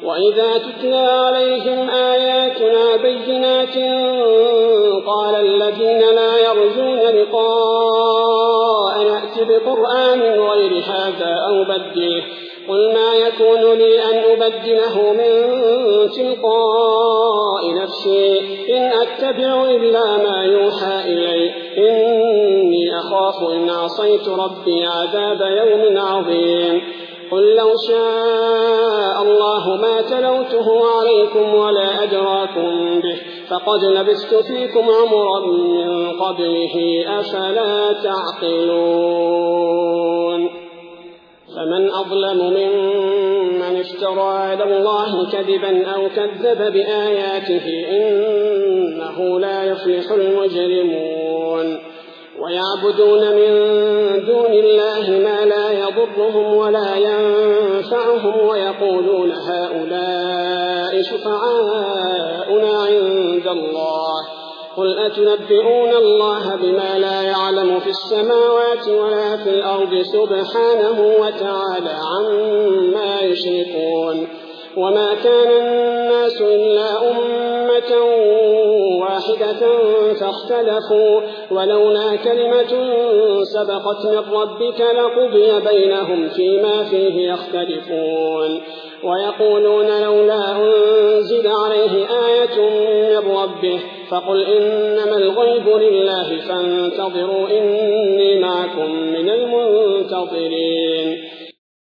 وإذا تتلى عليهم آياتنا بينات قال الذين لا يرجون لقاء نأت بقرآن غير هذا أو بدله قل ما يكون لي أن أبدله من تلقاء نفسي إن أتبع إلا ما يوحى إلي إني أخاف إن عصيت ربي عذاب يوم عظيم قل لو شاء الله ما تلوته عليكم ولا أدراكم به فقد لبثت فيكم عمرا من قبله أفلا تعقلون فمن أظلم ممن افترى على الله كذبا أو كذب بآياته إنه لا يفلح المجرمون ويعبدون من دون الله ما لا يضرهم ولا ينفعهم ويقولون هؤلاء شفعاؤنا عند الله قل أتنبئون الله بما لا يعلم في السماوات ولا في الأرض سبحانه وتعالى عما يشركون وما كان الناس إلا أمة واحدة فاختلفوا ولولا كلمة سبقت من ربك لقضي بينهم فيما فيه يختلفون ويقولون لولا أنزل عليه آية من ربه فقل إنما الغيب لله فانتظروا إني معكم من المنتظرين